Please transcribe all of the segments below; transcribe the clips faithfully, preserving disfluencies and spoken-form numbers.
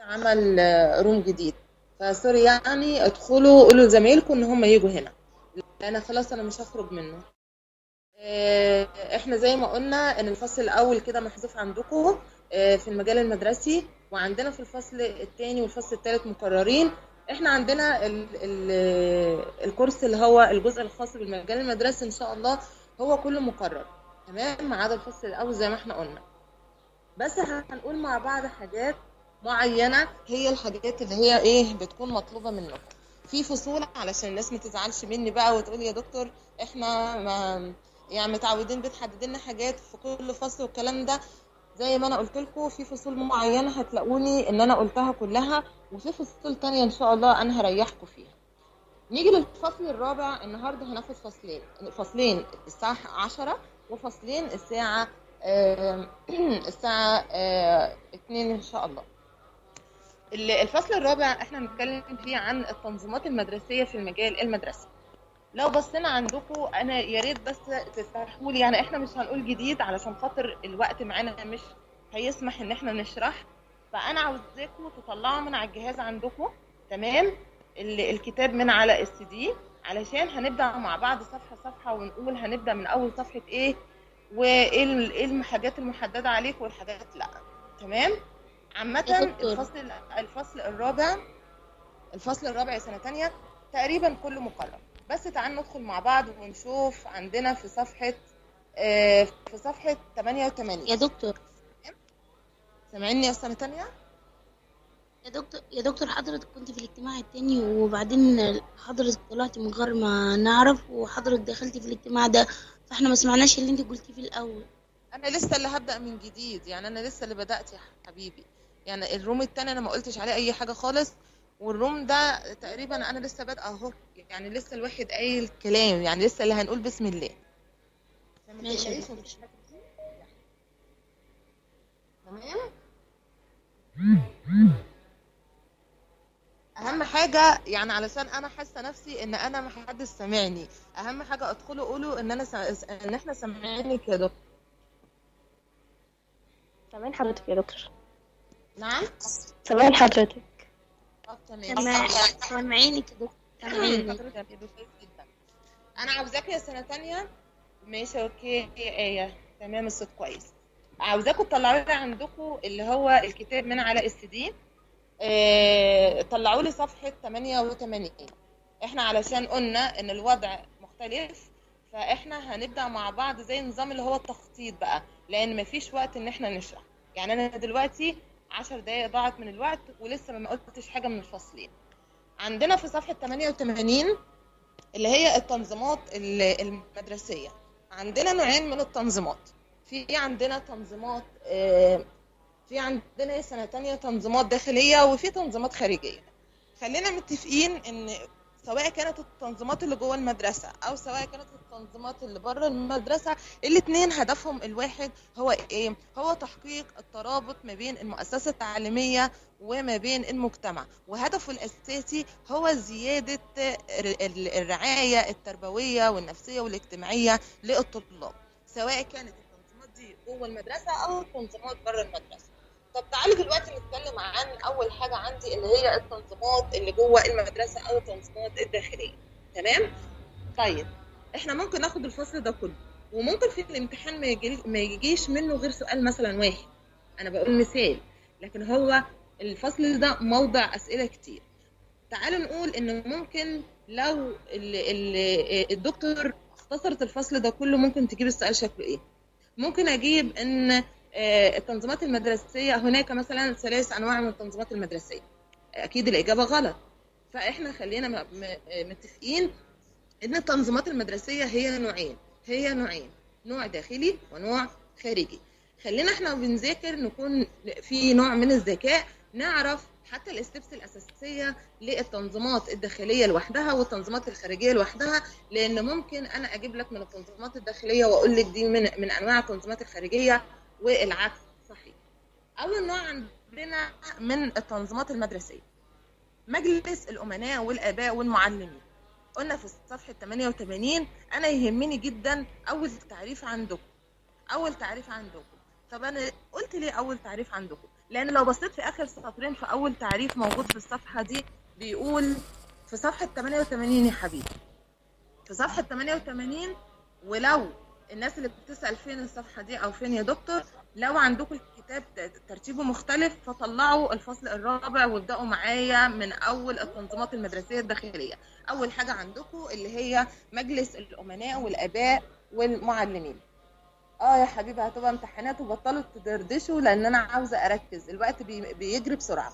عمل آه، روم جديد. فسوري يعني ادخلوا قولوا لزمايلكم ان هم يجوا هنا، لان خلاص انا مش هخرج منه. آه، احنا زي ما قلنا ان الفصل الاول كده محذوف عندكم آه، في المجال المدرسي، وعندنا في الفصل الثاني والفصل الثالث مكررين. احنا عندنا ال ال الكورس اللي هو الجزء الخاص بالمجال المدرسي ان شاء الله هو كله مكرر، تمام، ما عدا الفصل الاول زي ما احنا قلنا. بس هنقول مع بعض حاجات معينة، هي الحاجات اللي هي ايه بتكون مطلوبة منكم في فصول، علشان الناس ما تزعلش مني بقى وتقول يا دكتور احنا ما يعني متعودين بتحدد لنا حاجات في كل فصل والكلام ده. زي ما انا قلت لكم في فصول معينة هتلاقوني ان انا قلتها كلها، وفي فصول تانية ان شاء الله انا هريحكم فيها. نيجي للفصل الرابع. النهارده هناخد فصلين، فصلين الساعة عشرة وفصلين الساعة آه، الساعة آه، اتنين إن شاء الله. ال- الفصل الرابع احنا هنتكلم فيه عن التنظيمات المدرسية في المجال المدرسي. لو بصينا عندكم انا يا ريت بس تسمحوا لي، يعني احنا مش هنقول جديد علشان خاطر الوقت معانا مش هيسمح ان احنا نشرح. فانا عاوزاكم تطلعوا من على الجهاز عندكم، تمام، ال- الكتاب من على السي دي، علشان هنبدا مع بعض صفحه صفحه ونقول هنبدا من اول صفحه ايه، وايه ال- ايه الحاجات المحدده عليك والحاجات لا. تمام. يا عامه دكتور الفصل الفصل الرابع الفصل الرابع يا سنة تانية تقريبا كله مقرر. بس تعالوا ندخل مع بعض ونشوف عندنا في صفحة آه، في صفحة تمانية وتمانين. يا دكتور سامعيني يا سنة تانية؟ يا دكتور يا دكتور حضرتك كنت في الاجتماع التاني، وبعدين حضرتك طلعتي من غير ما نعرف، وحضرتك دخلتي في الاجتماع ده، فاحنا ما سمعناش اللي انت قلتيه في الاول. أنا لسه اللي هبدأ من جديد، يعني أنا لسه اللي بدأت يا حبيبي. يعني الروم التاني أنا ما قلتش عليه أي حاجة خالص، والروم ده تقريبا أنا لسه بادئة أهو، يعني لسه الواحد قايل كلام، يعني لسه اللي هنقول بسم الله. ما ماشي يا تقلقيش دكتور. مفيش حاجة كتير. تمام. اهم حاجه يعني علشان انا حاسه نفسي ان انا ما حدش سامعني، اهم حاجه ادخلوا قولوا ان انا سا... ان احنا سامعينك يا دكتور. سامعين حضرتك يا دكتور. نعم. سامعين حضرتك. طب تمام. سامع سامعينك يا دكتور، سامعينك. حضرتك يا بيبي كويس جدا. انا عاوزاك يا سنه تانية. ماشي اوكي يا ايه، تمام الصوت كويس. عاوزاكم تطلعوا لي عندكم اللي هو الكتاب من على اس دي. اه... طلعوا لي صفحه تمانية وتمانين. احنا علشان قلنا ان الوضع مختلف، فاحنا هنبدأ مع بعض زي النظام اللي هو التخطيط بقى، لان مفيش وقت ان احنا نشرح. يعني انا دلوقتي عشر دقايق ضاعت من الوقت ولسه ما قلتش حاجة من الفصلين. عندنا في صفحة تمانية وتمانين اللي هي التنظيمات ال- المدرسية. عندنا نوعين من التنظيمات. في عندنا تنظيمات آه، في عندنا سنة تانية تنظيمات داخلية وفي تنظيمات خارجية. خلينا متفقين ان سواء كانت التنظيمات اللي جوه المدرسة او سواء كانت التنظيمات اللي بره المدرسة، الاتنين هدفهم الواحد هو ايه؟ هو تحقيق الترابط ما بين المؤسسة التعليمية وما بين المجتمع، وهدفه الاساسي هو زيادة ال- الرعاية التربوية والنفسية والاجتماعية للطلاب، سواء كانت التنظيمات دي جوه المدرسة او التنظيمات بره المدرسة. طب تعالوا دلوقتي نتكلم عن اول حاجه عندي اللي هي التنظيمات اللي جوه المدرسه او التنظيمات الداخليه. تمام. طيب احنا ممكن ناخد الفصل ده كله، وممكن في الامتحان ما, يجي ما يجيش منه غير سؤال مثلا واحد، انا بقول مثال، لكن هو الفصل ده موضع اسئله كتير. تعالوا نقول ان ممكن لو ال ال الدكتور اختصرت الفصل ده كله ممكن تجيب السؤال شكله ايه. ممكن اجيب ان آه، التنظيمات المدرسيه هناك مثلا ثلاث انواع من التنظيمات المدرسيه. اكيد الاجابه غلط. فاحنا خلينا م- م- متفقين ان التنظيمات المدرسيه هي نوعين هي نوعين نوع داخلي ونوع خارجي. خلينا احنا بنذاكر نكون في نوع من الذكاء، نعرف حتى الستبس الاساسيه للتنظيمات الداخليه لوحدها والتنظيمات الخارجيه لوحدها، لان ممكن انا اجيب لك من التنظيمات الداخليه واقول لك دي من من انواع التنظيمات الخارجيه والعكس صحيح. اول نوع عندنا من التنظيمات المدرسيه مجلس الامناء والاباء والمعلمين. قلنا في صفحه تمانية وتمانين انا يهمني جدا اول تعريف عندكم. اول تعريف عندكم. طب انا قلت ليه اول تعريف عندكم؟ لان لو بصيت في اخر سطرين في اول تعريف موجود في الصفحه دي بيقول في صفحه ثمانية وثمانين يا حبيبي، في صفحه ثمانية وثمانين. ولو الناس اللي بتسال فين الصفحه دي او فين يا دكتور، لو عندكم الكتاب ترتيبه مختلف فطلعوا الفصل الرابع وابداوا معايا من اول التنظيمات المدرسيه الداخليه. اول حاجه عندكم اللي هي مجلس الامناء والاباء والمعلمين. اه يا حبيبي هتبقى امتحانات وبطلوا تدردشوا لان انا عاوزه اركز، الوقت بي- بيجري بسرعه.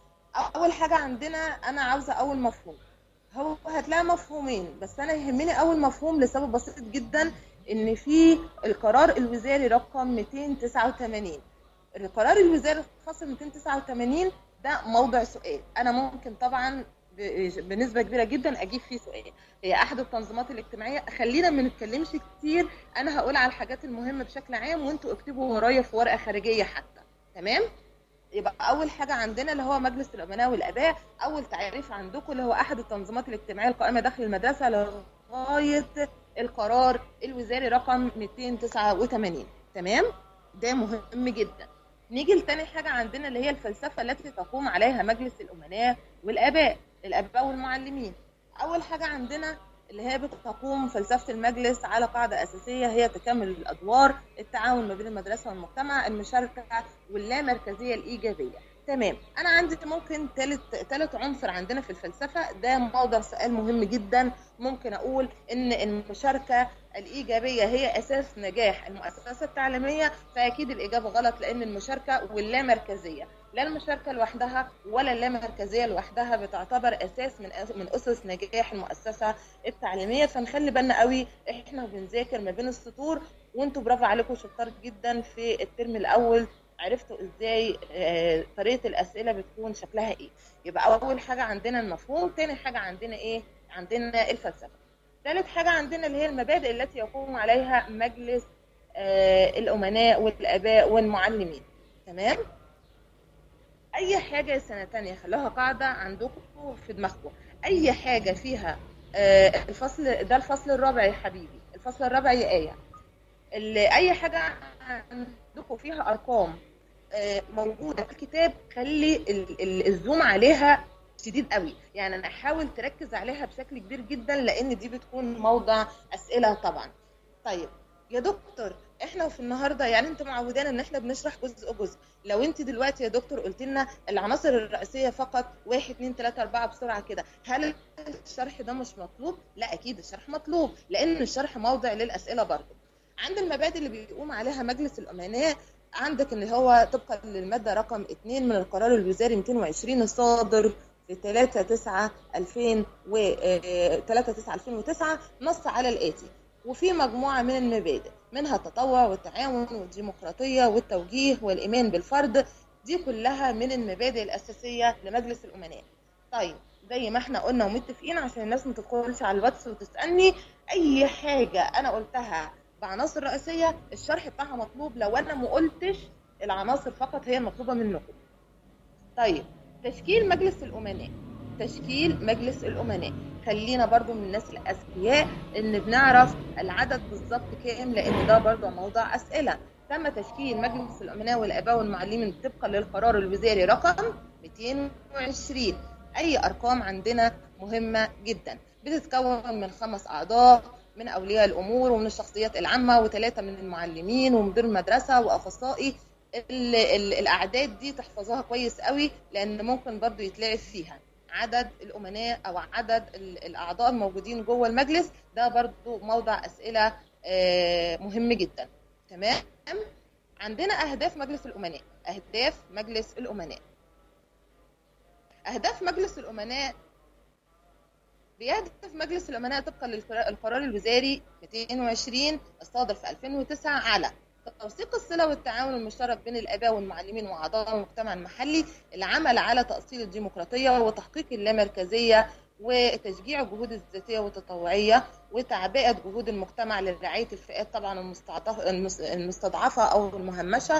اول حاجه عندنا انا عاوزه اول مفهوم، هو هتلاقي مفهومين بس انا يهمني اول مفهوم لسبب بسيط جدا، ان في القرار الوزاري رقم مئتين وتسعة وثمانين. القرار الوزاري الخاص مئتين وتسعة وثمانين ده موضع سؤال، انا ممكن طبعا ب- بنسبه كبيره جدا اجيب فيه سؤال. هي احد التنظيمات الاجتماعيه، خلينا ما نتكلمش كتير، انا هقول على الحاجات المهمه بشكل عام وانتوا اكتبوا ورايا في ورقه خارجيه حتى. تمام؟ يبقى اول حاجه عندنا اللي هو مجلس الامناء والاباء. اول تعريف عندكم اللي هو احد التنظيمات الاجتماعيه القائمه داخل المدرسه لغايه القرار الوزاري رقم مئتين وتسعة وثمانين. تمام؟ ده مهم جدا. نيجي لتاني حاجه عندنا اللي هي الفلسفه التي تقوم عليها مجلس الامناء والاباء، الاباء والمعلمين. اول حاجه عندنا اللي هي بتقوم فلسفه المجلس على قاعده اساسيه هي تكامل الادوار، التعاون ما بين المدرسه والمجتمع، المشاركه واللامركزيه الايجابيه. تمام. انا عندي ممكن ثالث ثالث عنصر عندنا في الفلسفه، ده موضع سؤال مهم جدا. ممكن اقول ان المشاركه الايجابيه هي اساس نجاح المؤسسه التعليميه، فاكيد الاجابه غلط، لان المشاركه واللامركزيه، لا المشاركه لوحدها ولا اللامركزيه لوحدها بتعتبر اساس من من اسس نجاح المؤسسه التعليميه. فنخلي بالنا قوي احنا بنذاكر ما بين السطور، وانتوا برافو عليكم شطار جدا في الترم الاول، عرفتوا ازاي آه، طريقه الاسئله بتكون شكلها ايه. يبقى اول حاجه عندنا المفهوم، تاني حاجه عندنا ايه؟ عندنا الفلسفه. ثالث حاجه عندنا اللي هي المبادئ التي يقوم عليها مجلس آه، الامناء والاباء والمعلمين. تمام؟ اي حاجه سنه تانية خلوها قاعده عندكم في دماغكم، اي حاجه فيها آه، الفصل ده الفصل الرابع يا حبيبي، الفصل الرابع يا ايه، اللي اي حاجه عندكم فيها ارقام آه، موجوده في الكتاب خلي ال- ال- الزوم عليها شديد قوي، يعني انا احاول تركز عليها بشكل كبير جدا لان دي بتكون موضع اسئله طبعا. طيب يا دكتور احنا في النهارده يعني انت معودانا ان احنا بنشرح جزء جزء، لو انت دلوقتي يا دكتور قلت لنا العناصر الرئيسيه فقط واحد اتنين تلاته اربعه بسرعه كده، هل الشرح ده مش مطلوب؟ لا اكيد الشرح مطلوب، لان الشرح موضع للاسئله برضه. عند المبادئ اللي بيقوم عليها مجلس الامناء عندك اللي هو طبقا للماده رقم اتنين من القرار الوزاري مئتين وعشرين الصادر في ثلاثة تسعة ألفين و ثلاثة تسعة ألفين وتسعة، نص على الآتي: وفي مجموعة من المبادئ منها التطوع والتعاون والديمقراطية والتوجيه والإيمان بالفرد، دي كلها من المبادئ الأساسية لمجلس الأمناء. طيب زي ما احنا قلنا ومتفقين عشان الناس ما تدخلش على الواتس وتسألني، أي حاجة أنا قلتها بعناصر رئيسية الشرح بتاعها مطلوب، لو أنا ما قلتش العناصر فقط هي المطلوبة منكم. طيب تشكيل مجلس الأمناء، تشكيل مجلس الأمناء خلينا برضو من الناس الأذكياء إن بنعرف العدد بالظبط كام، لأن ده برضو موضوع أسئلة. تم تشكيل مجلس الأمناء والآباء والمعلمين طبقا للقرار الوزاري رقم مئتين وعشرين. أي أرقام عندنا مهمة جدا، بتتكون من خمس أعضاء من أولياء الأمور ومن الشخصيات العامة، وثلاثة من المعلمين ومدير المدرسة وأخصائي. ال ال الأعداد دي تحفظوها كويس قوي لأن ممكن برضو يتلعب فيها. عدد الأمناء أو عدد الأعضاء الموجودين جوه المجلس ده برضو موضع أسئلة مهم جدا. تمام؟ عندنا أهداف مجلس الأمناء. أهداف مجلس الأمناء أهداف مجلس الأمناء بيهدف مجلس الأمناء طبقا للقرار الوزاري مئتين وعشرين الصادر في ألفين وتسعة على توثيق الصلة والتعاون المشترك بين الآباء والمعلمين وأعضاء المجتمع المحلي، العمل على تأصيل الديمقراطية وتحقيق اللامركزية، وتشجيع الجهود الذاتية والتطوعية، وتعبئة جهود المجتمع لرعاية الفئات طبعا المستضعفة أو المهمشة،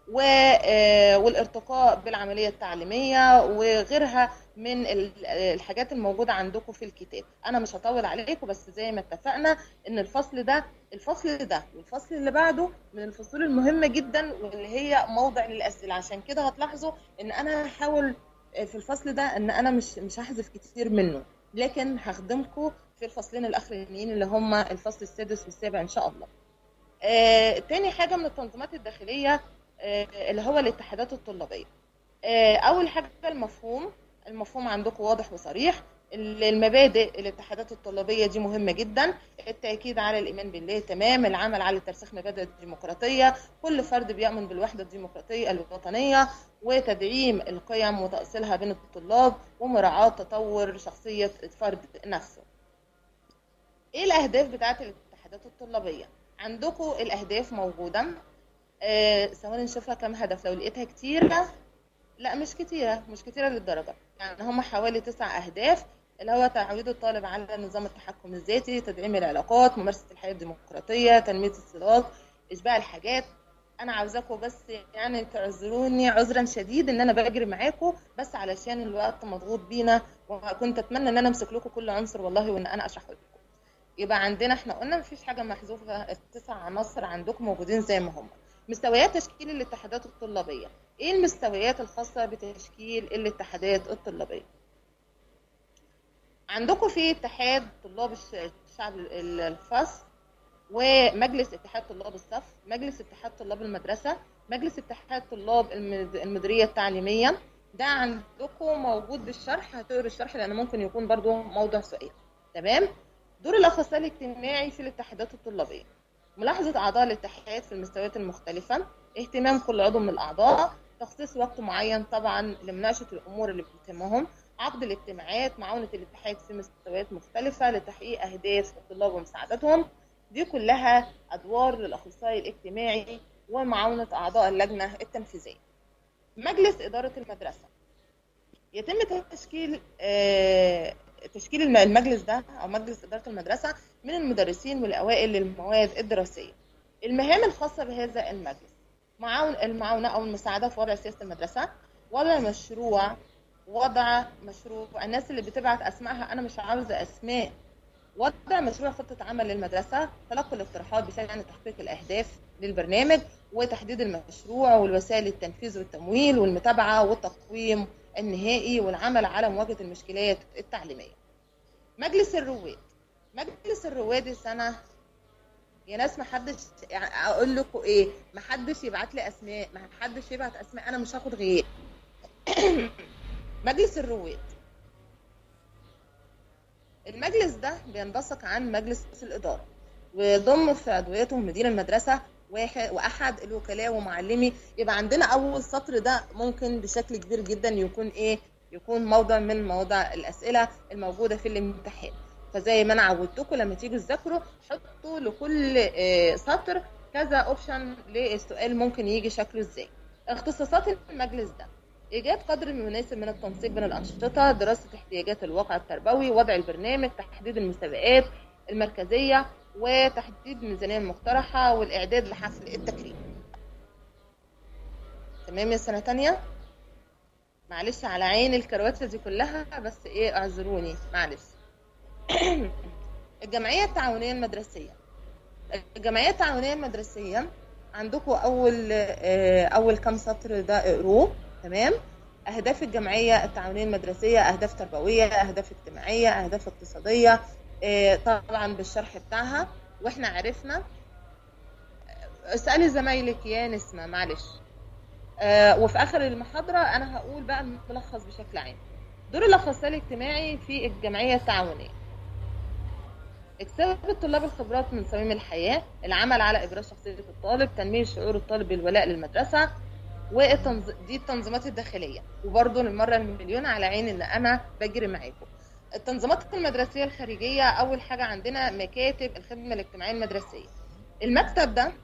والارتقاء بالعملية التعليمية وغيرها من الحاجات الموجودة عندكم في الكتاب. أنا مش هطول عليكم، بس زي ما اتفقنا إن الفصل ده الفصل ده والفصل اللي بعده من الفصول المهمة جدا واللي هي موضع للأسئلة. عشان كده هتلاحظوا إن أنا هحاول في الفصل ده إن أنا مش مش هحذف كتير منه، لكن هخدمكم في الفصلين الأخرانيين اللي هما الفصل السادس والسابع إن شاء الله. آه، تاني حاجة من التنظيمات الداخلية آه، اللي هو الاتحادات الطلابية. آه، أول حاجة المفهوم المفهوم عندكم واضح وصريح. المبادئ الاتحادات الطلابية دي مهمة جدا. التأكيد على الإيمان بالله، تمام. العمل على ترسيخ مبادئ الديمقراطية، كل فرد بيؤمن بالوحدة الديمقراطية الوطنية، وتدعيم القيم وتأصيلها بين الطلاب، ومراعاة تطور شخصية الفرد نفسه. إيه الأهداف بتاعت الاتحادات الطلابية؟ عندكم الأهداف موجودة. آه، ثواني نشوفها كم هدف. لو لقيتها كتيرة، لا مش كتيرة مش كتيرة للدرجة، يعني هم حوالي تسع أهداف، اللي هو تعويد الطالب على نظام التحكم الذاتي، تدعيم العلاقات، ممارسة الحياة الديمقراطية، تنمية الصلات، إشباع الحاجات. أنا عاوزاكم بس يعني تعذروني عذرا شديد إن أنا بجري معاكم، بس علشان الوقت مضغوط بينا، وكنت أتمنى إن أنا أمسك لكم كل عنصر والله وإن أنا أشرح لكم. يبقى عندنا احنا قلنا مفيش حاجة محذوفة، التسع عناصر عندكم موجودين زي ما هم. مستويات تشكيل الاتحادات الطلابية. ايه المستويات الخاصة بتشكيل الاتحادات الطلابية؟ عندكم في اتحاد طلاب الشعب الفصل، ومجلس اتحاد طلاب الصف، مجلس اتحاد طلاب المدرسة، مجلس اتحاد طلاب المديرية التعليمية. ده عندكم موجود بالشرح، هتقروا الشرح لأنه ممكن يكون برضو موضوع سؤال. تمام. دور الأخصائي الاجتماعي في الاتحادات الطلابية. ملاحظة أعضاء الاتحاد في المستويات المختلفة، اهتمام كل عضو من الأعضاء، تخصيص وقت معين طبعا لمناقشة الأمور اللي بتهمهم، عقد الاجتماعات، معاونة الاتحاد في مستويات مختلفة لتحقيق أهداف الطلاب ومساعدتهم. دي كلها أدوار للأخصائي الاجتماعي ومعاونة أعضاء اللجنة التنفيذية. مجلس إدارة المدرسة. يتم تشكيل آه تشكيل المجلس ده أو مجلس إدارة المدرسة من المدرسين والأوائل للمواد الدراسية. المهام الخاصة بهذا المجلس: معاون المعاونة أو المساعدة في وضع سياسة المدرسة، وضع مشروع وضع مشروع الناس اللي بتبعت أسمائها أنا مش عاوزة أسماء وضع مشروع خطة عمل للمدرسة، تلقي الاقتراحات بشأن تحقيق الأهداف للبرنامج، وتحديد المشروع والوسائل التنفيذ والتمويل والمتابعة والتقويم النهائي، والعمل على مواجهة المشكلات التعليمية. مجلس الرواد. مجلس الرواد السنة يا ناس محدش يعني اقول لكم ايه، محدش يبعت لي اسماء، محدش يبعت اسماء، انا مش هاخد غياب. مجلس الرواد. المجلس ده بينبثق عن مجلس الإدارة، ويضم في عضويته مدير المدرسة واحد الوكلاء ومعلمي. يبقى عندنا اول سطر ده ممكن بشكل كبير جدا يكون ايه، يكون موضع من مواضع الاسئله الموجوده في الامتحان. فزي ما انا عودتكم لما تيجوا تذاكروا حطوا لكل سطر كذا اوبشن للسؤال ممكن يجي شكله ازاي. اختصاصات المجلس ده: ايجاد قدر مناسب من التنسيق بين الانشطه، دراسه احتياجات الواقع التربوي، وضع البرنامج، تحديد المسابقات المركزيه، وتحديد الميزانيه المقترحه، والاعداد لحفل التكريم. تمام يا سنه تانية؟ معلش على عين الكرواتة دي كلها، بس ايه اعذروني معلش. الجمعيه التعاونيه المدرسيه. الجمعيه التعاونيه المدرسيه عندكم اول اول كام سطر ده اقروه. تمام. اهداف الجمعيه التعاونيه المدرسيه: اهداف تربويه، اهداف اجتماعيه، اهداف اقتصاديه، طبعا بالشرح بتاعها. واحنا عرفنا، اسالي زمايلك يا نسمه معلش. وفي اخر المحاضره انا هقول بقى الملخص بشكل عام. دور الاخصائي الاجتماعي في الجمعيه التعاونيه: اكتساب الطلاب الخبرات من صميم الحياه، العمل على ابراز شخصيه الطالب، تنميه شعور الطالب بالولاء للمدرسه، والتنظ... دي التنظيمات الداخليه. وبرده للمره المليون على عين ان انا بجري معاكم. التنظيمات المدرسيه الخارجيه: اول حاجه عندنا مكاتب الخدمه الاجتماعيه المدرسيه. المكتب ده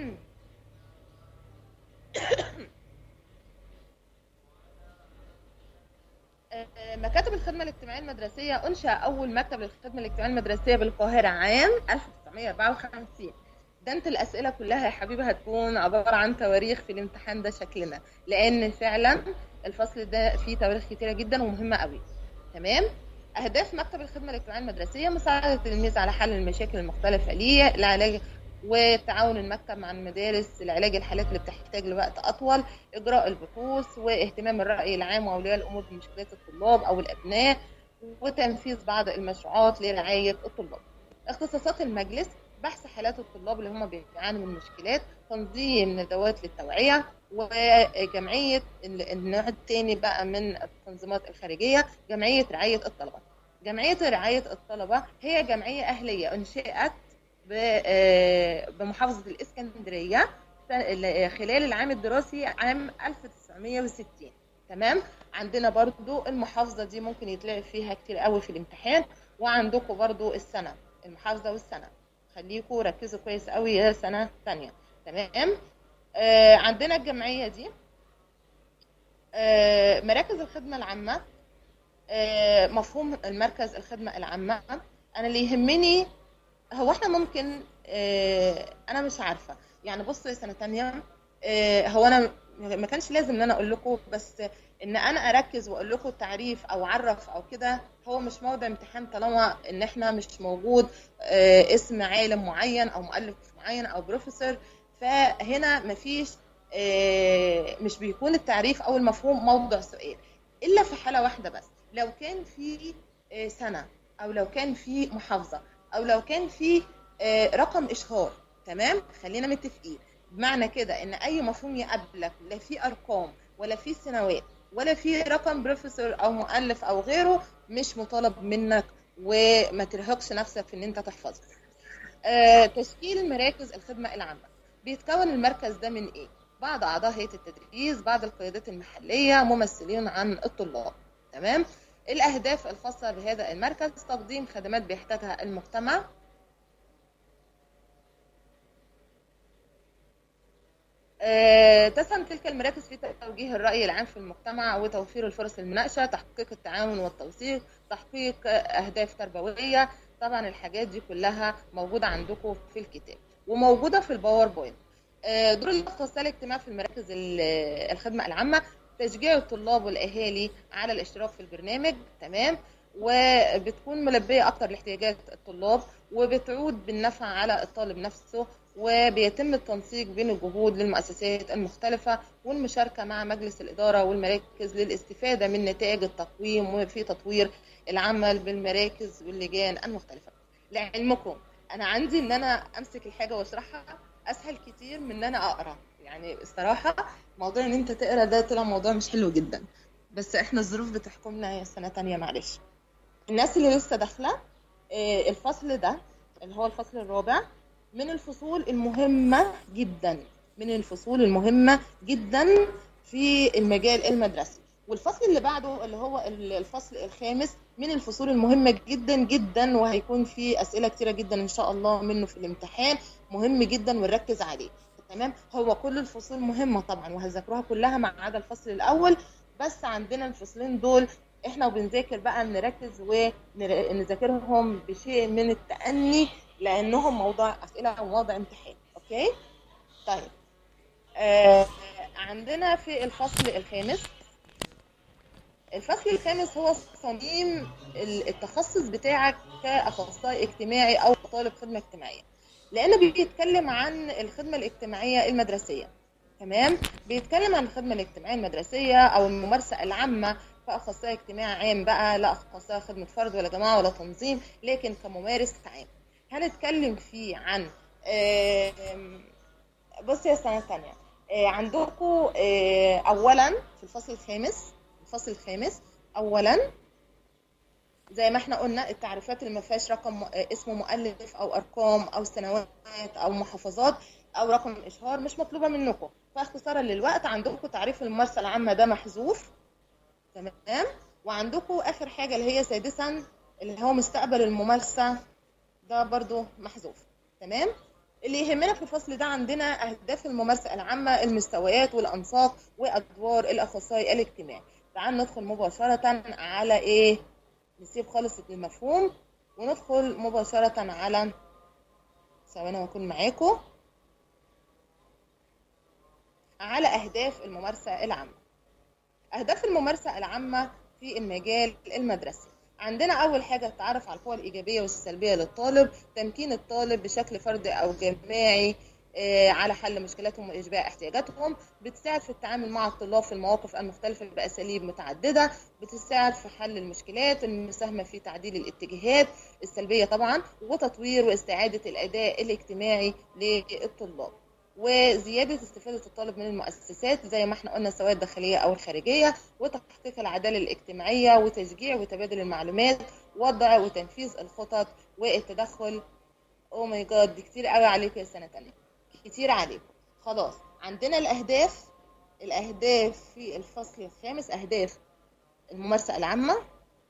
مكاتب الخدمه الاجتماعيه المدرسيه انشا اول مكتب للخدمه الاجتماعيه المدرسيه بالقاهره عام ألف وتسعمائة وأربعة وخمسين. ده انت الاسئله كلها يا حبيبي هتكون عباره عن تواريخ في الامتحان ده شكلنا، لان فعلا الفصل ده فيه تواريخ كتيره جدا ومهمه قوي. تمام. اهداف مكتب الخدمه الاجتماعيه المدرسيه: مساعده التلميذ على حل المشاكل المختلفه ليه، العلاج وتعاون المكتب مع المدارس لعلاج الحالات اللي بتحتاج لوقت اطول، اجراء البحوث واهتمام الراي العام واولياء الامور بمشكلات الطلاب او الابناء، وتنفيذ بعض المشروعات لرعايه الطلاب. اختصاصات المجلس: بحث حالات الطلاب اللي هم بيعانوا من مشكلات، تنظيم ندوات للتوعيه، وجمعيه النوع الثاني بقى من التنظيمات الخارجيه جمعيه رعايه الطلبه. جمعيه رعايه الطلبه هي جمعيه اهليه انشئت بمحافظه الاسكندريه خلال العام الدراسي عام ألف وتسعمية وستين. تمام. عندنا برضو المحافظه دي ممكن يتلعب فيها كتير قوي في الامتحان، وعندكم برضو السنه، المحافظه والسنه، خليكم ركزوا كويس قوي يا سنه ثانيه. تمام. آه عندنا الجمعيه دي آه مراكز الخدمه العامه. آه مفهوم المركز الخدمه العامه، انا اللي يهمني هو احنا ممكن آه انا مش عارفه يعني. بصوا يا سنه ثانيه، آه هو انا ما كانش لازم ان انا اقول لكم، بس ان انا اركز واقول لكم تعريف او اعرف او كده هو مش موضع امتحان، طالما ان احنا مش موجود آه اسم عالم معين او مؤلف معين او بروفيسور، فهنا مفيش آه مش بيكون التعريف او المفهوم موضع سؤال، الا في حاله واحده بس، لو كان في آه سنه، او لو كان في محافظه، او لو كان في آه رقم اشهار. تمام. خلينا متفقين، بمعنى كده ان اي مفهوم يقابلك لا في ارقام ولا في سنوات ولا في رقم بروفيسور او مؤلف او غيره، مش مطالب منك، وما ترهقش نفسك في ان انت تحفظه. آه تشكيل مراكز الخدمه العامه: بيتكون المركز ده من ايه؟ بعض اعضاء هيئه التدريس، بعض القيادات المحليه، ممثلين عن الطلاب. تمام. الاهداف الخاصه بهذا المركز: تقديم خدمات بيحتاجها المجتمع، أه تسهم تلك المراكز في توجيه الرأي العام في المجتمع وتوفير الفرص للمناقشة، تحقيق التعاون والتوثيق، تحقيق أهداف تربوية. طبعا الحاجات دي كلها موجودة عندكم في الكتاب وموجودة في الباوربوينت. أه دور الأخصائي الاجتماعي في المراكز الخدمة العامة: تشجيع الطلاب والأهالي على الاشتراك في البرنامج. تمام. وبتكون ملبية أكتر لاحتياجات الطلاب، وبتعود بالنفع على الطالب نفسه، وبيتم التنسيق بين الجهود للمؤسسات المختلفة والمشاركة مع مجلس الإدارة والمراكز للاستفادة من نتائج التقويم وفي تطوير العمل بالمراكز واللجان المختلفة. لعلمكم أنا عندي إن أنا أمسك الحاجة وأشرحها أسهل كتير من إن أنا أقرأ، يعني الصراحة موضوع إن أنت تقرأ ده طلع موضوع مش حلو جدا، بس إحنا الظروف بتحكمنا يا سنة تانية، معلش. الناس اللي لسه داخلة الفصل ده اللي هو الفصل الرابع من الفصول المهمة جدا، من الفصول المهمة جدا في المجال المدرسي. والفصل اللي بعده اللي هو الفصل الخامس من الفصول المهمة جدا جدا، وهيكون فيه أسئلة كتيرة جدا إن شاء الله منه في الامتحان، مهم جدا ونركز عليه. تمام. هو كل الفصول مهمة طبعا وهذاكروها كلها ما عدا الفصل الأول، بس عندنا الفصلين دول احنا وبنذاكر بقى نركز ونذاكرهم بشيء من التأني، لأنهم موضوع أسئلة وموضوع امتحان. أوكي؟ طيب. آه عندنا في الفصل الخامس، الفصل الخامس هو صميم التخصص بتاعك كأخصائي اجتماعي أو طالب خدمة اجتماعية، لأنه بيتكلم عن الخدمة الاجتماعية المدرسية. تمام. بيتكلم عن الخدمة الاجتماعية المدرسية أو الممارسة العامة كأخصائي اجتماعي عام بقى، لا أخصائي خدمة فرد ولا جماعة ولا تنظيم، لكن كممارس عام. هنتكلم فيه عن بص يا سنة تانية، عندكم أولا في الفصل الخامس، الفصل الخامس أولا زي ما احنا قلنا التعريفات اللي ما فيهاش رقم اسمه مؤلف أو أرقام أو سنوات أو محافظات أو رقم إشهار مش مطلوبة منكم، فاختصارا للوقت عندكم تعريف الممارسة العامة ده محذوف. تمام. وعندكم آخر حاجة اللي هي سادسا اللي هو مستقبل الممارسة، ده برضو محذوف. تمام. اللي يهمنا في الفصل ده عندنا أهداف الممارسة العامة، المستويات والأنساق وأدوار الأخصائي الاجتماعي. تعال ندخل مباشرة على إيه؟ نسيب خالص المفهوم وندخل مباشرة على ثواني وأكون معاكم. على أهداف الممارسة العامة. أهداف الممارسة العامة في المجال المدرسي، عندنا أول حاجة التعرف على القوى الإيجابية والسلبية للطالب، تمكين الطالب بشكل فردي أو جماعي على حل مشكلاتهم وإشباع احتياجاتهم، بتساعد في التعامل مع الطلاب في المواقف المختلفة بأساليب متعددة، بتساعد في حل المشكلات، المساهمة في تعديل الاتجاهات السلبية طبعا، وتطوير واستعادة الأداء الاجتماعي للطلاب، وزيادة استفادة الطالب من المؤسسات زي ما احنا قلنا سواء الداخلية أو الخارجية، وتحقيق العدالة الاجتماعية، وتشجيع وتبادل المعلومات، وضع وتنفيذ الخطط، والتدخل. او ماي جاد دي كتير قوي عليكم يا سنة تانية، كتير عليكم. خلاص عندنا الأهداف. الأهداف في الفصل الخامس أهداف الممارسة العامة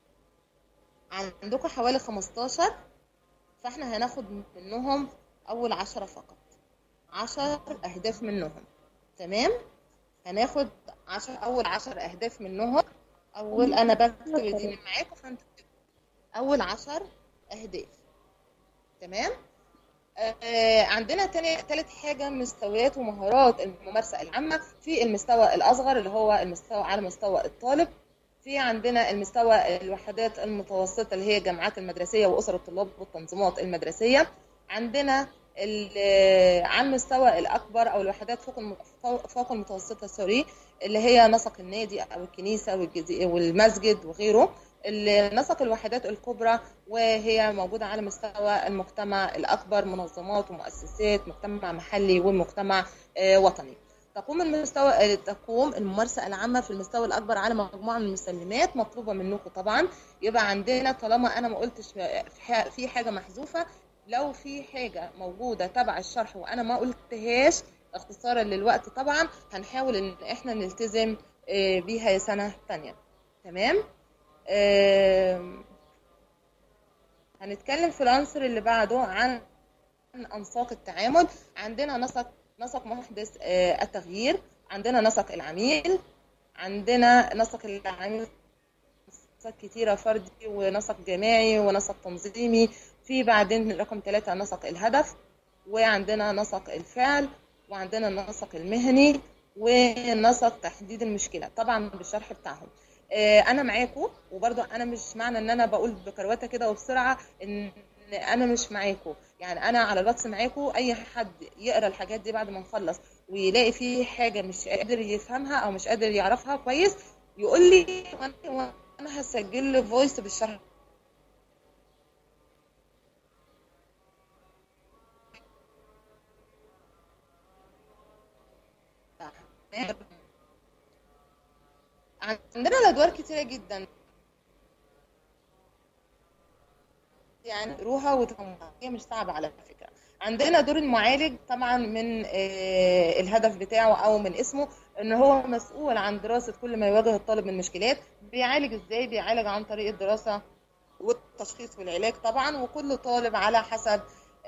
عندكم حوالي خمستاشر، فاحنا هناخد منهم أول عشرة فقط، عشر أهداف منهم. تمام، هناخد عشر أول عشر أهداف منهم. أول أنا بكتب الدين معاكم فانتوا أول عشر أهداف. تمام. آه عندنا تاني تالت حاجة مستويات ومهارات الممارسة العامة في المستوى الأصغر اللي هو المستوى على مستوى الطالب. في عندنا المستوى الوحدات المتوسطة اللي هي الجامعات المدرسية وأسر الطلاب والتنظيمات المدرسية. عندنا على المستوى الأكبر أو الوحدات فوق فوق المتوسطة سوري اللي هي نسق النادي أو الكنيسة والمسجد وغيره. نسق الوحدات الكبرى وهي موجودة على مستوى المجتمع الأكبر، منظمات ومؤسسات، مجتمع محلي ومجتمع وطني. تقوم المستوى تقوم الممارسة العامة في المستوى الأكبر على مجموعة من المسلمات مطلوبة منكم طبعا. يبقى عندنا طالما أنا ما قلتش في حاجة محذوفة، لو في حاجة موجودة تبع الشرح وأنا ما قلتهاش اختصارا للوقت طبعا هنحاول إن إحنا نلتزم بيها يا سنة تانية. تمام. هنتكلم في العنصر اللي بعده عن أنساق التعامل. عندنا نسق نسق محدث التغيير، عندنا نسق العميل، عندنا نسق العميل نسق كتيرة فردي ونسق جماعي ونسق تنظيمي. في بعدين رقم ثلاثة نسق الهدف، وعندنا نسق الفعل، وعندنا النسق المهني، ونسق تحديد المشكلة طبعا بالشرح بتاعهم. انا معاكم، وبرضو انا مش معنى ان انا بقول بكروته كده وبسرعه ان انا مش معاكم، يعني انا على الواتس معاكم. اي حد يقرا الحاجات دي بعد ما نخلص ويلاقي فيه حاجه مش قادر يفهمها او مش قادر يعرفها كويس يقول لي وانا هسجل له فويس بالشرح. عندنا الادوار كتيره جدا يعني روها وتفهمها، هي مش صعبه على فكره. عندنا دور المعالج طبعا من الهدف بتاعه او من اسمه ان هو مسؤول عن دراسه كل ما يواجه الطالب من مشكلات. بيعالج ازاي؟ بيعالج عن طريق الدراسه والتشخيص والعلاج طبعا، وكل طالب على حسب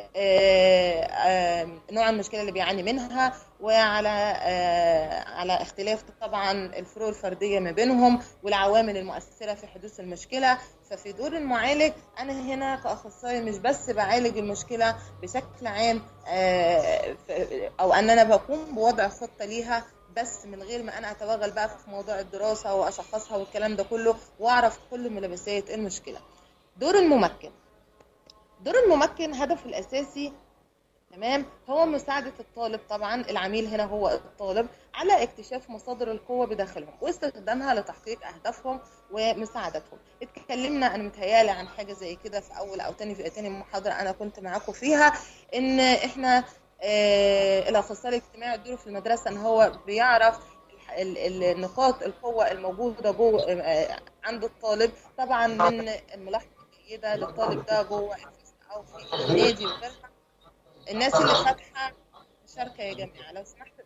نوع المشكله اللي بيعاني منها، وعلى على اختلاف طبعا الفروق الفرديه ما بينهم والعوامل المؤثره في حدوث المشكله. ففي دور المعالج انا هنا كاخصائي مش بس بعالج المشكله بشكل عام او ان انا بقوم بوضع خطه ليها بس من غير ما انا اتوغل بقى في موضوع الدراسه واشخصها والكلام ده كله واعرف كل ملابسات المشكله. دور الممكن. دور الممكن هدفه الاساسي تمام هو مساعدة الطالب، طبعا العميل هنا هو الطالب، على اكتشاف مصادر القوة بداخلهم واستخدامها لتحقيق أهدافهم ومساعدتهم. اتكلمنا أنا متهيالي عن حاجة زي كده في أول أو تاني في تاني محاضرة أنا كنت معاكم فيها، إن إحنا آه الأخصائي الاجتماعي دوره في المدرسة إن هو بيعرف النقاط القوة الموجودة جوه آه عند الطالب، طبعا من الملاحظة الجيدة للطالب ده جوه أو في النادي وغيرها. الناس اللي فاتحه مشاركه يا جماعه لو سمحتوا.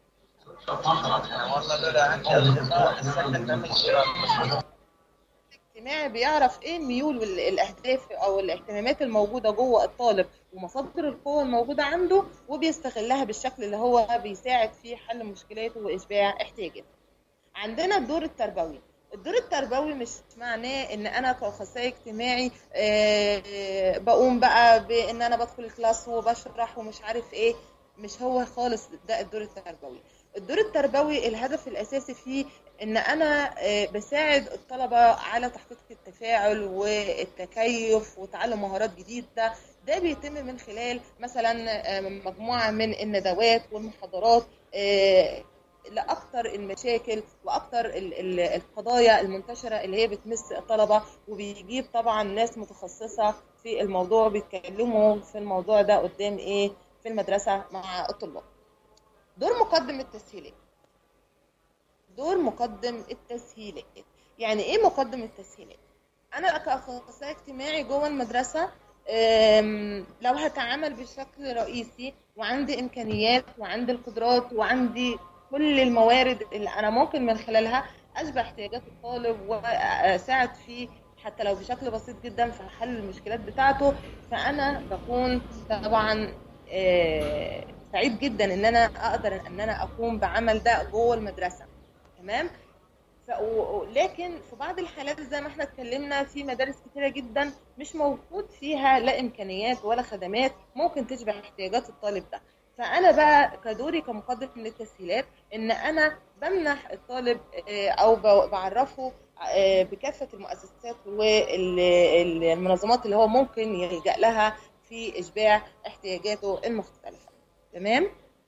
الاجتماعي بيعرف ايه الميول والاهداف او الاهتمامات الموجوده جوه الطالب ومصادر القوه الموجوده عنده، وبيستغلها بالشكل اللي هو بيساعد في حل مشكلاته واشباع احتياجاته. عندنا الدور التربوي. الدور التربوي مش معناه ان انا كاخصائي اجتماعي بقوم بقى بان انا بدخل الكلاس وبشرح ومش عارف ايه، مش هو خالص ده الدور التربوي. الدور التربوي الهدف الأساسي فيه إن أنا آه، بساعد الطلبة على تحقيق التفاعل والتكيف وتعلم مهارات جديدة. ده بيتم من خلال مثلا آه، مجموعة من الندوات والمحاضرات آه، لأكثر المشاكل وأكثر ال- ال- القضايا المنتشرة اللي هي بتمس الطلبة، وبيجيب طبعا ناس متخصصة في الموضوع بيتكلموا في الموضوع ده قدام إيه في المدرسة مع الطلاب. دور مقدم التسهيلات. دور مقدم التسهيلات يعني ايه مقدم التسهيلات؟ انا كاخصائي اجتماعي جوه المدرسه، أم، لو هتعامل بشكل رئيسي وعندي امكانيات وعندي القدرات وعندي كل الموارد اللي انا ممكن من خلالها اشبع احتياجات الطالب واساعد فيه حتى لو بشكل بسيط جدا في حل المشكلات بتاعته، فانا بكون طبعا آه، سعيد جدا ان انا اقدر ان انا اقوم بعمل ده جوه المدرسه. تمام. ف... و... لكن في بعض الحالات زي ما احنا اتكلمنا في مدارس كتيرة جدا مش موجود فيها لا امكانيات ولا خدمات ممكن تشبع احتياجات الطالب ده. فانا بقى كدوري كمقدم للتسهيلات ان انا بمنح الطالب آه، او ب- بعرفه آه، بكافة المؤسسات والمنظمات اللي هو ممكن يلجأ لها في اشباع احتياجاته المختلفة. تمام.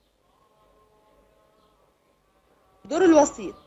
دور الوسيط.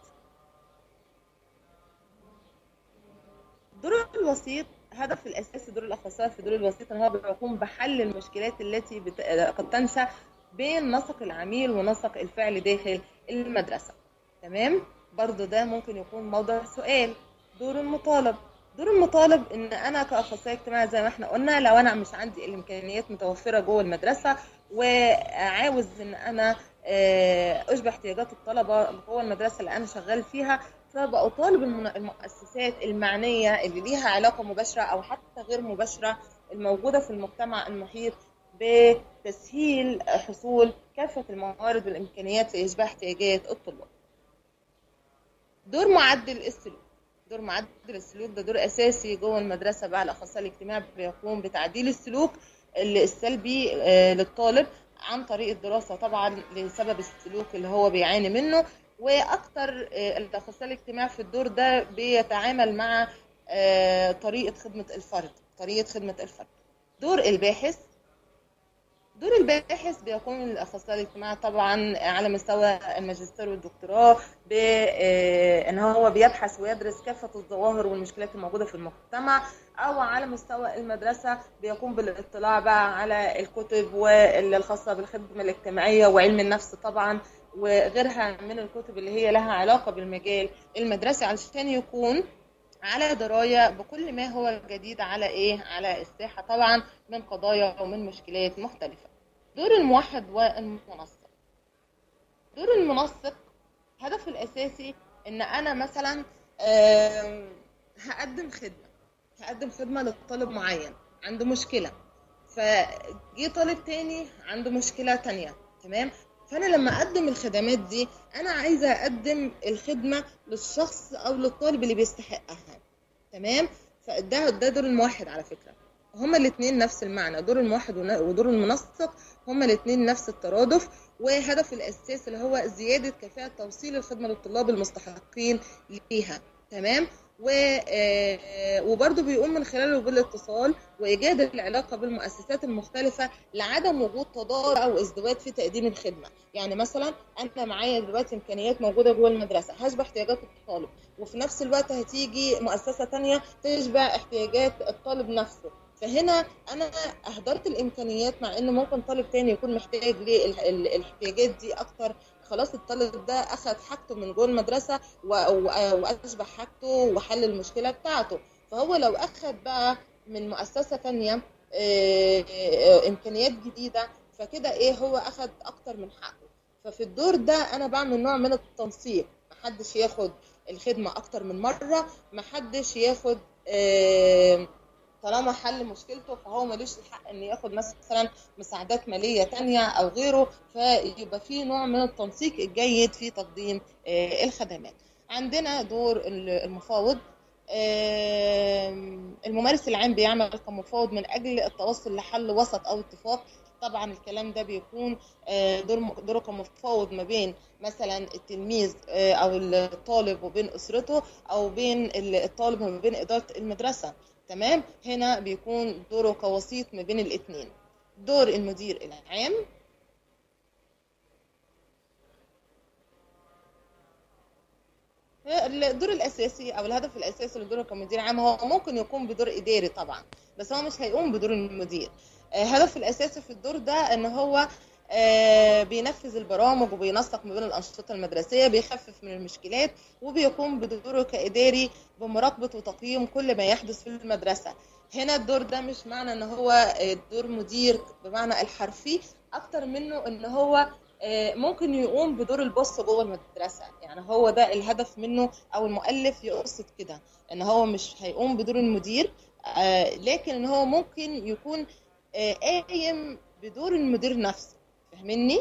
دور الوسيط هدف الأساسي دور الأخصائي في دور الوسيط إن هو بيقوم بحل المشكلات التي بت... قد تنشأ بين نسق العميل ونسق الفعل داخل المدرسة. تمام. برضو ده ممكن يكون موضوع سؤال. دور المطالب. دور المطالب إن أنا كأخصائي اجتماعي زي ما احنا قلنا لو أنا مش عندي الإمكانيات متوفرة جوه المدرسة وعاوز إن أنا آه، أشبع احتياجات الطلبة جوه المدرسة اللي أنا شغال فيها، فبطالب المؤسسات المعنية اللي ليها علاقة مباشرة أو حتى غير مباشرة الموجودة في المجتمع المحيط بتسهيل حصول كافة الموارد والإمكانيات لإشباع احتياجات الطلاب. دور معدل السلوك. دور معدل السلوك ده دور أساسي جوه المدرسة بقى. الأخصائي الاجتماعي بيقوم بتعديل السلوك السلبي للطالب عن طريق الدراسة طبعا لسبب السلوك اللي هو بيعاني منه. واكتر الاخصائي الاجتماعي في الدور ده بيتعامل مع طريقه خدمه الفرد طريقه خدمه الفرد. دور الباحث. دور الباحث بيقوم الاخصائي الاجتماعي طبعا على مستوى الماجستير والدكتوراه بان هو بيبحث ويدرس كافه الظواهر والمشكلات الموجوده في المجتمع، او على مستوى المدرسه بيقوم بالاطلاع بقى على الكتب والخاصه بالخدمه الاجتماعيه وعلم النفس طبعا وغيرها من الكتب اللي هي لها علاقه بالمجال المدرسي علشان يكون على درايه بكل ما هو جديد على ايه على الساحه طبعا من قضايا ومن مشكلات مختلفه. دور الموحد والمنسق. دور المنسق هدفه الاساسي ان انا مثلا هقدم خدمه هقدم خدمه لطالب معين عنده مشكله، فجي طالب تاني عنده مشكله تانيه. تمام. فانا لما اقدم الخدمات دي انا عايزه اقدم الخدمه للشخص او للطالب اللي بيستحقها. تمام. فده ده دور الموحد على فكره. هما الاثنين نفس المعنى. دور الموحد ودور المنسق هما الاثنين نفس الترادف، وهدف الاساس اللي هو زياده كفاءه توصيل الخدمه للطلاب المستحقين ليها. تمام. وبرضه بيقوم من خلاله بالاتصال وايجاد العلاقه بالمؤسسات المختلفه لعدم وجود تضارب او ازدواج في تقديم الخدمه. يعني مثلا انا معايا دلوقتي امكانيات موجوده جوه المدرسه هشبع احتياجات الطالب، وفي نفس الوقت هتيجي مؤسسه ثانيه تشبع احتياجات الطالب نفسه. فهنا انا اهدرت الامكانيات مع ان ممكن طالب تاني يكون محتاج للاحتياجات دي اكتر. خلاص الطالب ده اخذ حاجته من جوه المدرسه واشبع حاجته وحل المشكله بتاعته. فهو لو اخذ بقى من مؤسسه ثانيه امكانيات جديده فكده ايه هو اخذ اكتر من حقه. ففي الدور ده انا بعمل نوع من التنسيق، محدش ياخد الخدمه اكتر من مره، محدش ياخد طالما حل مشكلته فهو ملوش الحق ان ياخد مثلا مساعدات ماليه تانية او غيره. فيبقى في نوع من التنسيق الجيد في تقديم الخدمات. عندنا دور المفاوض. الممارس العام بيعمل كمفاوض من اجل التوصل لحل وسط او اتفاق طبعا الكلام ده بيكون آه، دور دوره كمفاوض ما بين مثلا التلميذ آه، او الطالب وبين اسرته، او بين الطالب وما بين اداره المدرسه. تمام، هنا بيكون دوره كوسيط ما بين الاثنين. دور المدير العام، الدور الاساسي او الهدف الاساسي لدوره كمدير عام هو ممكن يقوم بدور اداري طبعا، بس هو مش هيقوم بدور المدير. الهدف الاساسي في الدور ده ان هو بينفذ البرامج وبينسق ما بين الانشطه المدرسيه، بيخفف من المشكلات، وبيقوم بدوره كاداري بمراقبه وتقييم كل ما يحدث في المدرسه. هنا الدور ده مش معنى ان هو دور مدير بمعنى الحرفي، اكتر منه ان هو ممكن يقوم بدور البص جوه المدرسه. يعني هو ده الهدف منه، او المؤلف يقصد كده ان هو مش هيقوم بدور المدير، لكن ان هو ممكن يكون قايم بدور المدير نفسه. فاهمني؟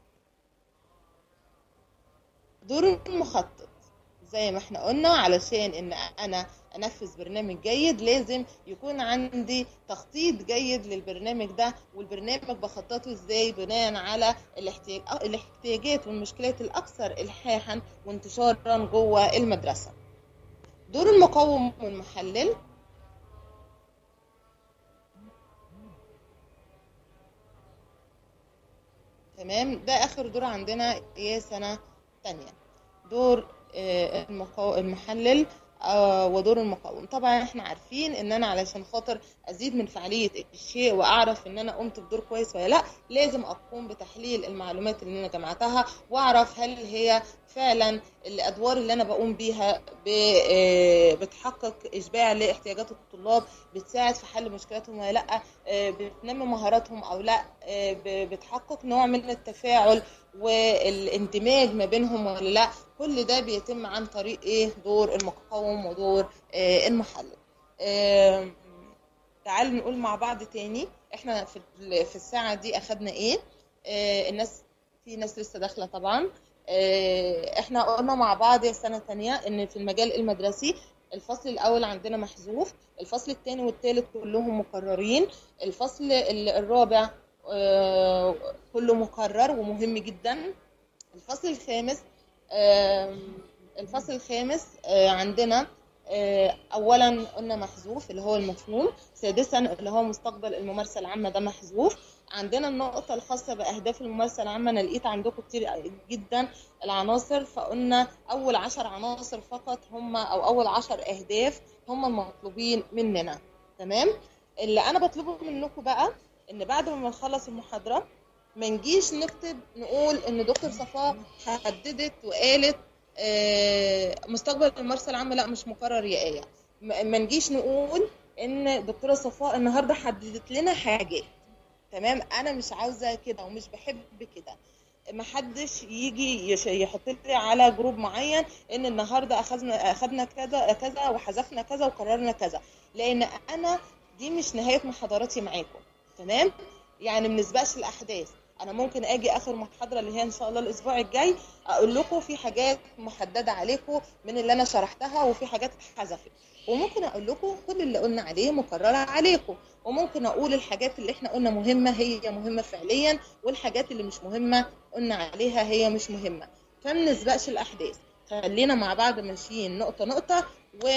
دور المخطط زي ما احنا قلنا، علشان ان انا انفذ برنامج جيد لازم يكون عندي تخطيط جيد للبرنامج ده، والبرنامج بخططه ازاي بناء على الاحتياج الاحتياجات والمشكلات الاكثر الحاحا وانتشارا جوه المدرسه. دور المقوم والمحلل، تمام، ده اخر دور عندنا يا سنه تانية. دور المحلل ودور المقوم. طبعا احنا عارفين ان انا علشان خاطر ازيد من فعاليه الشيء واعرف ان انا قمت بدور كويس ولا لا، لازم اقوم بتحليل المعلومات اللي انا جمعتها، واعرف هل هي فعلا الادوار اللي انا بقوم بيها بتحقق اشباع لاحتياجات الطلاب، بتساعد في حل مشكلاتهم ولا لا، بتنمي مهاراتهم او لا، بتحقق نوع من التفاعل والاندماج ما بينهم ولا لا. كل ده بيتم عن طريق ايه؟ دور المقوم ودور آه المحلل. آه تعالوا نقول مع بعض تاني احنا في في الساعه دي اخدنا ايه. آه الناس، في ناس لسه داخله طبعا. آه احنا قلنا مع بعض يا سنه ثانيه ان في المجال المدرسي الفصل الاول عندنا محذوف، الفصل الثاني والثالث كلهم مكررين، الفصل الرابع آه كله مكرر ومهم جدا. الفصل الخامس الفصل الخامس عندنا اولا قلنا محذوف اللي هو المفهوم، سادسا اللي هو مستقبل الممارسه العامه ده محذوف. عندنا النقطه الخاصه باهداف الممارسه العامه، انا لقيت عندكم كتير جدا العناصر، فقلنا اول عشر عناصر فقط هم، او اول عشر اهداف هم المطلوبين مننا. تمام، اللي انا بطلبه منكم بقى ان بعد ما نخلص المحاضره ما نجيش نكتب نقول ان دكتور صفاء حددت وقالت مستقبل الممارسه العامه لا مش مقرر يا ايه. ما نجيش نقول ان دكتوره صفاء النهارده حددت لنا حاجات. تمام، انا مش عاوزه كده ومش بحب كده. ما حدش يجي يحط لي على جروب معين ان النهارده اخذنا اخذنا كذا كذا وحذفنا كذا وقررنا كذا، لان انا دي مش نهايه محاضراتي معاكم. تمام، يعني ما نسبقش الاحداث. انا ممكن اجي اخر محاضره اللي هي ان شاء الله الاسبوع الجاي اقول لكم في حاجات محدده عليكم من اللي انا شرحتها وفي حاجات اتحذفت، وممكن اقول لكم كل اللي قلنا عليه مكرره عليكم، وممكن اقول الحاجات اللي احنا قلنا مهمه هي مهمه فعليا، والحاجات اللي مش مهمه قلنا عليها هي مش مهمه. فما نسبقش الاحداث، خلينا مع بعض ماشيين نقطه نقطه.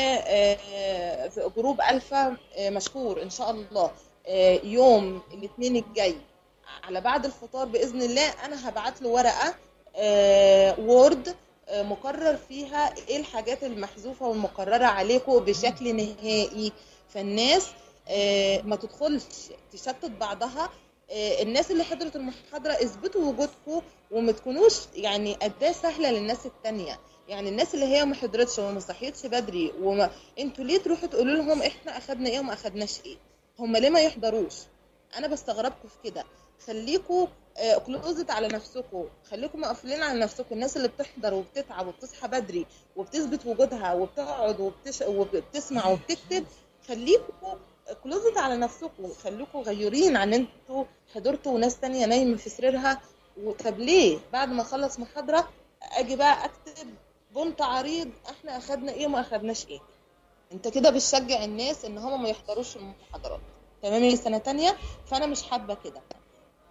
وفي جروب الفا مشكور ان شاء الله يوم الاثنين الجاي على بعد الفطار باذن الله انا هبعت له ورقه آه وورد آه مقرر فيها ايه الحاجات المحذوفه والمقرره عليكم بشكل نهائي، فالناس آه ما تدخلش تشتت بعضها. آه الناس اللي حضرت المحاضره اثبتوا وجودكم وما تكونوش يعني اداه سهله للناس الثانيه. يعني الناس اللي هي ما حضرتش وما صحيتش بدري وما انتوا ليه تروحوا تقولوا لهم احنا اخدنا ايه وما اخدناش ايه؟ هم ليه ما يحضروش؟ انا بستغربكم في كده. خليكوا كلوزت على نفسكم، خليكم مقفلين على نفسكم. الناس اللي بتحضر وبتتعب وبتصحى بدري وبتثبت وجودها وبتقعد وبتش... وبتسمع وبتكتب، خليكوا كلوزت على نفسكم، خليكوا غيورين عن انتوا حضرتوا وناس تانية نايمه في سريرها. طب ليه بعد ما اخلص محاضره اجي بقى اكتب بنت عريض احنا اخدنا ايه وما اخدناش ايه؟ انت كده بتشجع الناس ان هم ما يحضروش المحاضرات. تمام يا سنه تانية، فانا مش حابه كده.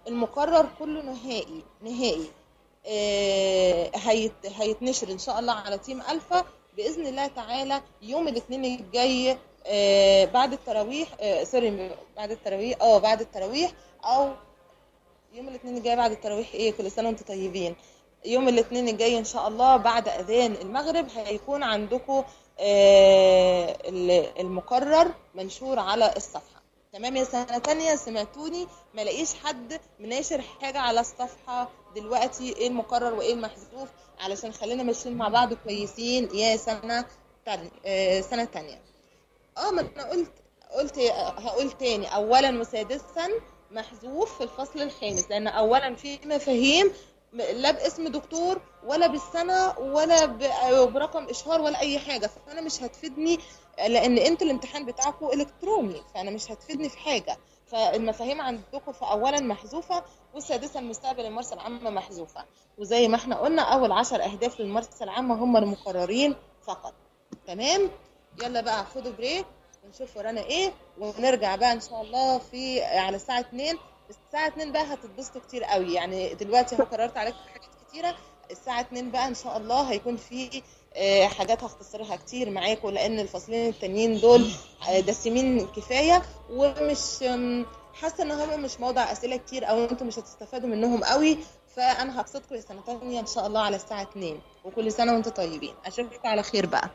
المقرر كله نهائي نهائي آه، هيت هيتنشر ان شاء الله على تيم الفا باذن الله تعالى يوم الاثنين الجاي آه، بعد التراويح آه، سوري بعد التراويح اه بعد التراويح او يوم الاثنين الجاي بعد التراويح. ايه، كل سنه وانتم طيبين. يوم الاثنين الجاي ان شاء الله بعد اذان المغرب هيكون عندكم آه، المقرر منشور على الصفحه. تمام يا سنه تانية؟ سمعتوني؟ ما لاقيش حد مناشر حاجه على الصفحه دلوقتي ايه المقرر وايه المحذوف، علشان خلينا ماشيين مع بعض كويسين يا سنه تانية. آه، سنه تانية اه ما انا قلت قلت هقول تاني. اولا وسادسا محذوف في الفصل الخامس، لان اولا في مفاهيم لا باسم دكتور ولا بالسنه ولا برقم اشهار ولا اي حاجه، فانا مش هتفيدني لان انتوا الامتحان بتاعكم الكتروني، فانا مش هتفيدني في حاجه. فالمفاهيم عندكم في اولا محذوفه، والسادسه المستقبل الممارسه العامه محذوفه. وزي ما احنا قلنا اول عشر اهداف للممارسه العامه هم المقررين فقط. تمام؟ يلا بقى خدوا بريك ونشوف ورانا ايه، ونرجع بقى ان شاء الله في على الساعه اتنين. الساعه اتنين بقى هتتبسطوا كتير قوي، يعني دلوقتي اهو قررت عليكم حاجات كتيره. الساعه اتنين بقى ان شاء الله هيكون في حاجات هختصرها كتير معاكم، لان الفصلين التانيين دول دسمين كفايه، ومش حاسه ان هم مش موضع اسئله كتير او انتم مش هتستفادوا منهم قوي. فانا هبسطكم السنه الثانيه ان شاء الله على الساعه اتنين، وكل سنه وانتم طيبين. اشوفكم على خير بقى.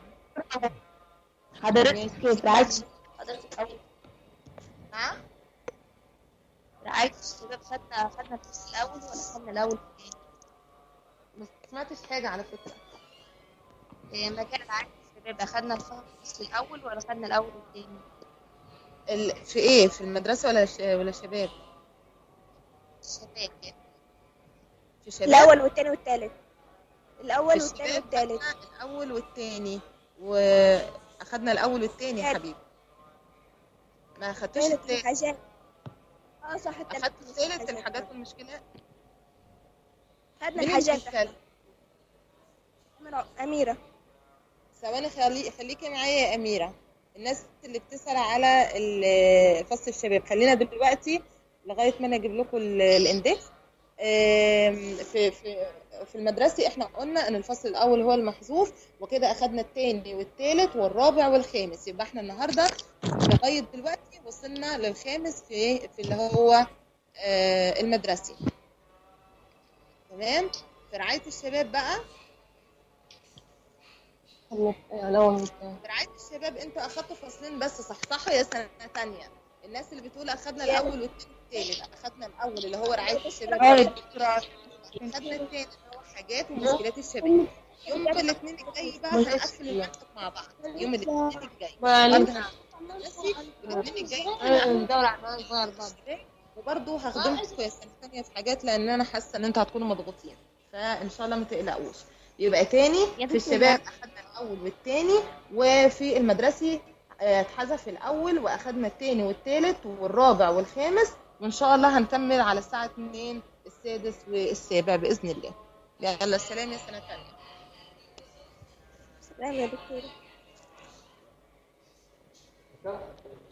حضرتك رعاية حضرتك أول ها؟ رعاية الشباب خدنا خدنا الفصل الأول ولا خدنا الأول والتاني؟ ما سمعتش حاجه على فكره. إيه، مكان رعاية الشباب أخدنا الفصل الأول ولا خدنا الأول والتاني؟ ال... في ايه، في المدرسه ولا ش... ولا شباب؟ الشباب يعني. في شباب الأول والتاني والتالت. الأول في والتاني الشباب والتالت. أخدنا الاول والتاني، واخدنا الاول والتاني يا حبيبي. ما اخدتوش التالت التالت. الحاجات. اه صح التالت. اخدت التالت الحاجات والمشكلات. خدنا مين الحاجات. اللي بيتكلم؟ أميرة. ثواني، خلي خليكي معايا يا اميره. الناس اللي بتسأل على ال- فصل الشباب، خلينا دلوقتي لغايه ما انا اجيب لكم ال- الاندكس. آم، في في في المدرسي احنا قلنا ان الفصل الاول هو المحذوف، وكده اخدنا الثاني والثالث والرابع والخامس. يبقى احنا النهارده لغايه دلوقتي وصلنا للخامس في في اللي هو آه، المدرسي. تمام؟ في رعايه الشباب بقى، في رعايه الشباب انتوا اخدتوا فصلين بس، صح صح يا سنه ثانيه. الناس اللي بتقول اخدنا الاول والثاني والثالث، اخدنا الاول اللي هو رعايه الشباب، خدنا الثاني اللي هو حاجات ومشكلات الشباب. يوم الاثنين الجاي بقى هنقفل المنطق مع بعض. يوم الاثنين الجاي برضه الاثنين الجاي ندور على بعض. وبرضه هخدمكم يا سنه ثانيه في حاجات، لان انا حاسه ان انتوا هتكونوا مضغوطين، فان شاء الله ما تقلقوش. يبقى تاني في الشباب اخدنا الاول والثاني، وفي المدرسي اتحذف الاول واخدنا الثاني والثالث والرابع والخامس، وان شاء الله هنكمل على الساعه اتنين السادس والسابع باذن الله. يلا السلام يا سنه ثانيه. سلام يا دكتورة.